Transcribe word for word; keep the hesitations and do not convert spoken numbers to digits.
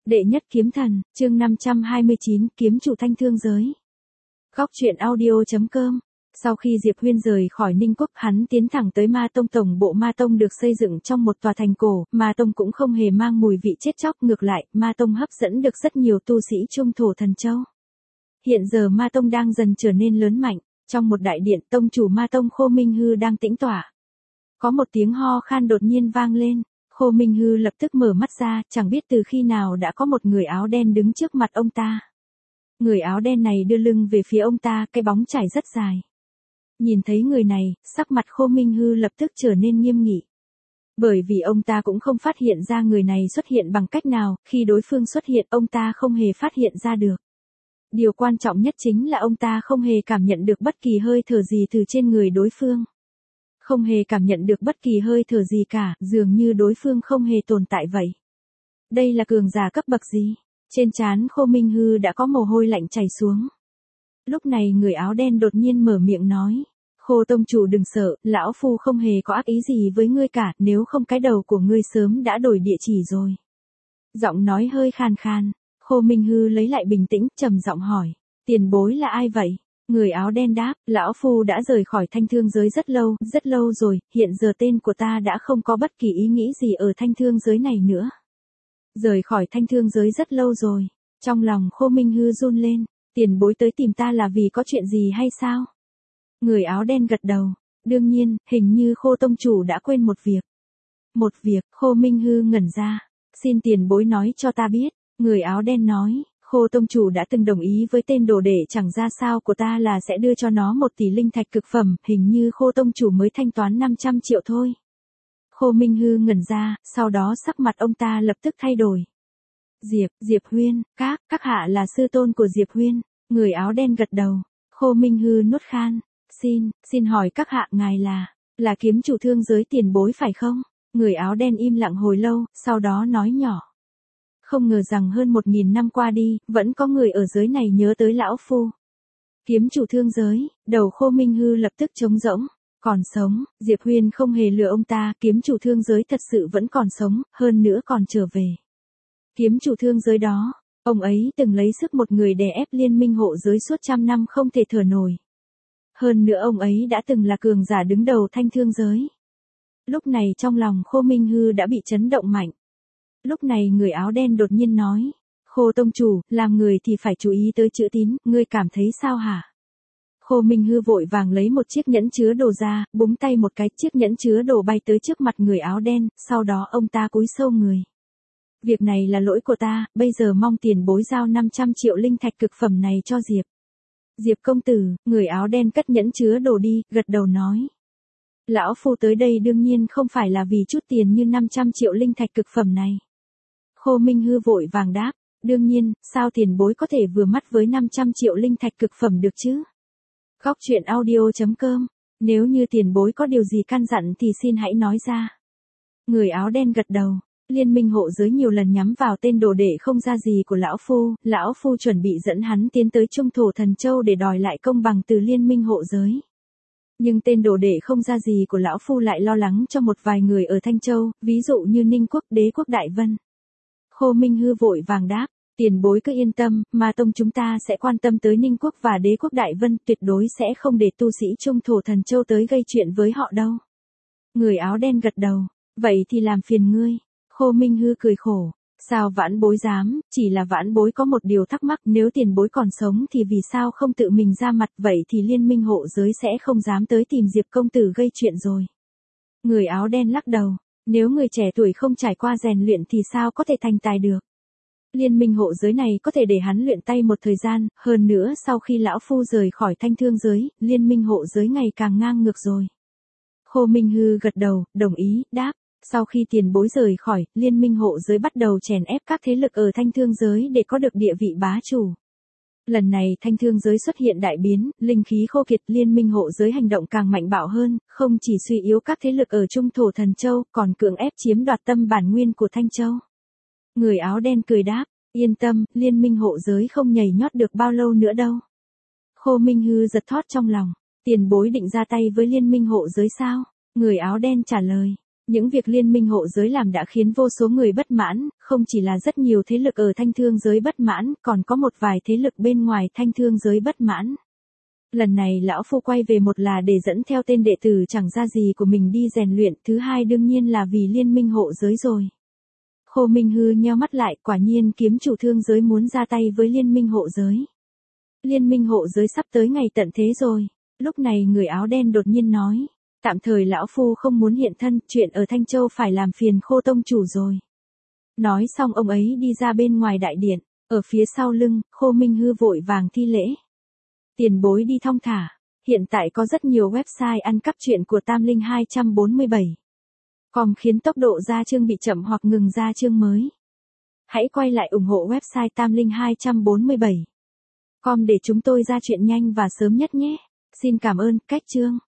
Đệ nhất kiếm thần, chương năm trăm hai mươi chín, kiếm chủ thanh thương giới. Góc truyện audio.com. Sau khi Diệp Huyên rời khỏi Ninh Quốc, hắn tiến thẳng tới Ma Tông. Tổng bộ Ma Tông được xây dựng trong một tòa thành cổ, Ma Tông cũng không hề mang mùi vị chết chóc, ngược lại, Ma Tông hấp dẫn được rất nhiều tu sĩ trung thổ thần châu. Hiện giờ Ma Tông đang dần trở nên lớn mạnh, trong một đại điện, tông chủ Ma Tông Khô Minh Hư đang tĩnh tọa. Có một tiếng ho khan đột nhiên vang lên. Khô Minh Hư lập tức mở mắt ra, chẳng biết từ khi nào đã có một người áo đen đứng trước mặt ông ta. Người áo đen này đưa lưng về phía ông ta, cái bóng chảy rất dài. Nhìn thấy người này, sắc mặt Khô Minh Hư lập tức trở nên nghiêm nghị. Bởi vì ông ta cũng không phát hiện ra người này xuất hiện bằng cách nào, khi đối phương xuất hiện ông ta không hề phát hiện ra được. Điều quan trọng nhất chính là ông ta không hề cảm nhận được bất kỳ hơi thở gì từ trên người đối phương. Không hề cảm nhận được bất kỳ hơi thở gì cả, dường như đối phương không hề tồn tại vậy. Đây là cường giả cấp bậc gì? Trên trán Khô Minh Hư đã có mồ hôi lạnh chảy xuống. Lúc này người áo đen đột nhiên mở miệng nói. Khô tông chủ đừng sợ, lão phu không hề có ác ý gì với ngươi cả, nếu không cái đầu của ngươi sớm đã đổi địa chỉ rồi. Giọng nói hơi khàn khàn, Khô Minh Hư lấy lại bình tĩnh, trầm giọng hỏi. Tiền bối là ai vậy? Người áo đen đáp, lão phu đã rời khỏi thanh thương giới rất lâu, rất lâu rồi, hiện giờ tên của ta đã không có bất kỳ ý nghĩ gì ở thanh thương giới này nữa. Rời khỏi thanh thương giới rất lâu rồi, trong lòng Khô Minh Hư run lên, tiền bối tới tìm ta là vì có chuyện gì hay sao? Người áo đen gật đầu, đương nhiên, hình như Khô tông chủ đã quên một việc. Một việc, Khô Minh Hư ngẩn ra, xin tiền bối nói cho ta biết, người áo đen nói. Khô tông chủ đã từng đồng ý với tên đồ đệ chẳng ra sao của ta là sẽ đưa cho nó một tỷ linh thạch cực phẩm, hình như Khô tông chủ mới thanh toán năm trăm triệu thôi. Khô Minh Hư ngẩn ra, sau đó sắc mặt ông ta lập tức thay đổi. Diệp, Diệp Huyên, các, các hạ là sư tôn của Diệp Huyên, người áo đen gật đầu. Khô Minh Hư nuốt khan, xin, xin hỏi các hạ ngài là, là kiếm chủ thương giới tiền bối phải không? Người áo đen im lặng hồi lâu, sau đó nói nhỏ. Không ngờ rằng hơn một nghìn năm qua đi, vẫn có người ở giới này nhớ tới lão phu. Kiếm chủ thương giới, đầu Khô Minh Hư lập tức trống rỗng. Còn sống, Diệp Huyên không hề lừa ông ta, kiếm chủ thương giới thật sự vẫn còn sống, hơn nữa còn trở về. Kiếm chủ thương giới đó, ông ấy từng lấy sức một người đè ép liên minh hộ giới suốt trăm năm không thể thở nổi. Hơn nữa ông ấy đã từng là cường giả đứng đầu thanh thương giới. Lúc này trong lòng Khô Minh Hư đã bị chấn động mạnh. Lúc này người áo đen đột nhiên nói, Khô tông chủ, làm người thì phải chú ý tới chữ tín, ngươi cảm thấy sao hả? Khô Minh Hư vội vàng lấy một chiếc nhẫn chứa đồ ra, búng tay một cái, chiếc nhẫn chứa đồ bay tới trước mặt người áo đen, sau đó ông ta cúi sâu người. Việc này là lỗi của ta, bây giờ mong tiền bối giao năm trăm triệu linh thạch cực phẩm này cho Diệp. Diệp công tử, người áo đen cất nhẫn chứa đồ đi, gật đầu nói. Lão phu tới đây đương nhiên không phải là vì chút tiền như năm trăm triệu linh thạch cực phẩm này. Khô Minh Hư vội vàng đáp, đương nhiên, sao tiền bối có thể vừa mắt với năm trăm triệu linh thạch cực phẩm được chứ? Góc truyện audio.com, nếu như tiền bối có điều gì căn dặn thì xin hãy nói ra. Người áo đen gật đầu, liên minh hộ giới nhiều lần nhắm vào tên đồ đệ không ra gì của lão phu, lão phu chuẩn bị dẫn hắn tiến tới Trung Thổ Thần Châu để đòi lại công bằng từ liên minh hộ giới. Nhưng tên đồ đệ không ra gì của lão phu lại lo lắng cho một vài người ở Thanh Châu, ví dụ như Ninh Quốc, Đế Quốc Đại Vân. Khô Minh Hư vội vàng đáp, tiền bối cứ yên tâm, Ma Tông chúng ta sẽ quan tâm tới Ninh Quốc và Đế Quốc Đại Vân, tuyệt đối sẽ không để tu sĩ Trung Thổ Thần Châu tới gây chuyện với họ đâu. Người áo đen gật đầu, vậy thì làm phiền ngươi. Khô Minh Hư cười khổ, sao vãn bối dám, chỉ là vãn bối có một điều thắc mắc, nếu tiền bối còn sống thì vì sao không tự mình ra mặt, vậy thì liên minh hộ giới sẽ không dám tới tìm Diệp công tử gây chuyện rồi. Người áo đen lắc đầu, nếu người trẻ tuổi không trải qua rèn luyện thì sao có thể thành tài được. Liên minh hộ giới này có thể để hắn luyện tay một thời gian, hơn nữa sau khi lão phu rời khỏi thanh thương giới, liên minh hộ giới ngày càng ngang ngược rồi. Khô Minh Hư gật đầu, đồng ý, đáp, sau khi tiền bối rời khỏi, liên minh hộ giới bắt đầu chèn ép các thế lực ở thanh thương giới để có được địa vị bá chủ. Lần này thanh thương giới xuất hiện đại biến, linh khí khô kiệt, liên minh hộ giới hành động càng mạnh bạo hơn, không chỉ suy yếu các thế lực ở Trung Thổ Thần Châu, còn cưỡng ép chiếm đoạt tâm bản nguyên của Thanh Châu. Người áo đen cười đáp, yên tâm, liên minh hộ giới không nhảy nhót được bao lâu nữa đâu. Khô Minh Hư giật thót trong lòng, tiền bối định ra tay với liên minh hộ giới sao? Người áo đen trả lời, Những việc liên minh hộ giới làm đã khiến vô số người bất mãn, không chỉ là rất nhiều thế lực ở thanh thương giới bất mãn, còn có một vài thế lực bên ngoài thanh thương giới bất mãn. Lần này lão phu quay về một là để dẫn theo tên đệ tử chẳng ra gì của mình đi rèn luyện, thứ hai đương nhiên là vì liên minh hộ giới rồi. Khô Minh Hư nheo mắt lại, quả nhiên kiếm chủ thương giới muốn ra tay với liên minh hộ giới. Liên minh hộ giới sắp tới ngày tận thế rồi. Lúc này người áo đen đột nhiên nói. Tạm thời lão phu không muốn hiện thân, chuyện ở Thanh Châu phải làm phiền Khô tông chủ rồi. Nói xong ông ấy đi ra bên ngoài đại điện, ở phía sau lưng, Khô Minh Hư vội vàng thi lễ. Tiền bối đi thong thả, hiện tại có rất nhiều website ăn cắp truyện của Tam Linh hai bốn bảy. Com khiến tốc độ ra chương bị chậm hoặc ngừng ra chương mới. Hãy quay lại ủng hộ website Tam Linh hai bốn bảy. Com để chúng tôi ra chuyện nhanh và sớm nhất nhé. Xin cảm ơn, cách chương.